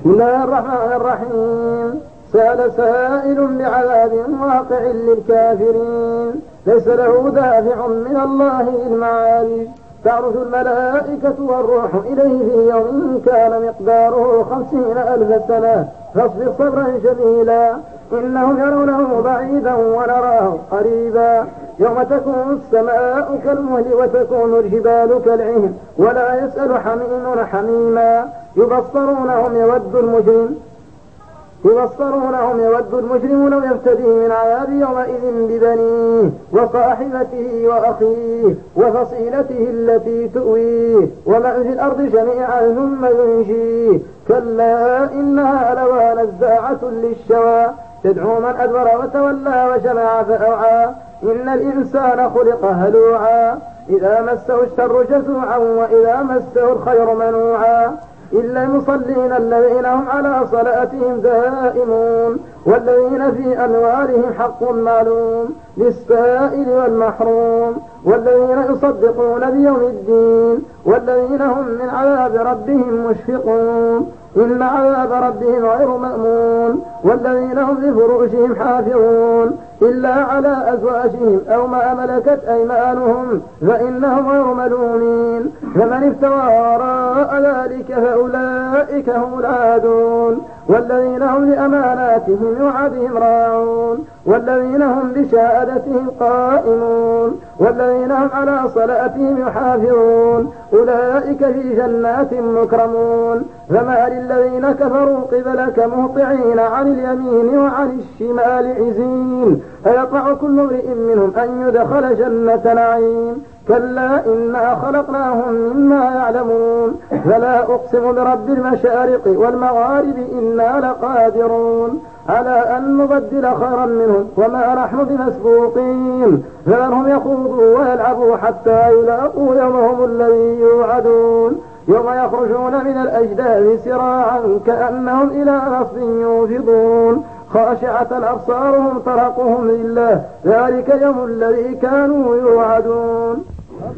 بسم الله الرحمن الرحيم. سأل سائل بعذاب واقع للكافرين ليس له دافع من الله المعارج. تعرج الملائكة والروح إليه في يوم كان مقداره 50,000 سنة فاصبر صبرا جميلا إنهم يرونه بعيدا ونراه قريبا. يوم تكون السماء كالمهل وتكون الجبال كالعهن ولا يسأل حميم حميما. يبصرونهم يود المجرم لو يفتدي من عذاب يومئذ ببنيه وصاحبته وأخيه وفصيلته التي تؤويه ومن في الأرض جميعا ثم ينجيه. كلا إنها لوى نزاعة للشوى تدعو من أدبر وتولى وجمع فأوعى. إن الإنسان خلق هلوعا إذا مسه الشر جزوعا وإذا مسه الخير منوعا. إلا المصلين الذين هم على صلاتهم دائمون والذين في أموالهم حق معلوم للسائل والمحروم والذين يصدقون بيوم الدين والذين هم من عذاب ربهم مشفقون إن عذاب ربهم غير مأمون. والذين هم لفروجهم حافظون إلا على أزواجهم أو ما ملكت أيمانهم فإنهم غير ملومين. فمن افتوى وراء ذلك فأولئك هم العادون. والذين هم لأماناتهم وعدهم راعون والذين هم بشهادتهم قائمون والذين هم على صلاتهم يحافظون أولئك في جنات مكرمون. فما للذين كفروا قبلك مهطعين عن اليمين وعن الشمال عزين أيطمع كل امرئ منهم أن يدخل جنة نعيم. كلا إنا خلقناهم مما يعلمون. فلا أقسم برب المشارق والمغارب إنا لقادرون على أن نبدل خيرا منهم وما نحن بمسبوقين. فذرهم يخوضوا ويلعبوا حتى يلاقوا يومهم الذي يوعدون يوم يخرجون من الأجداث سراعا كأنهم إلى نصب يوفضون خاشعة أبصارهم ترهقهم ذلة ذلك يوم الذي كانوا يوعدون.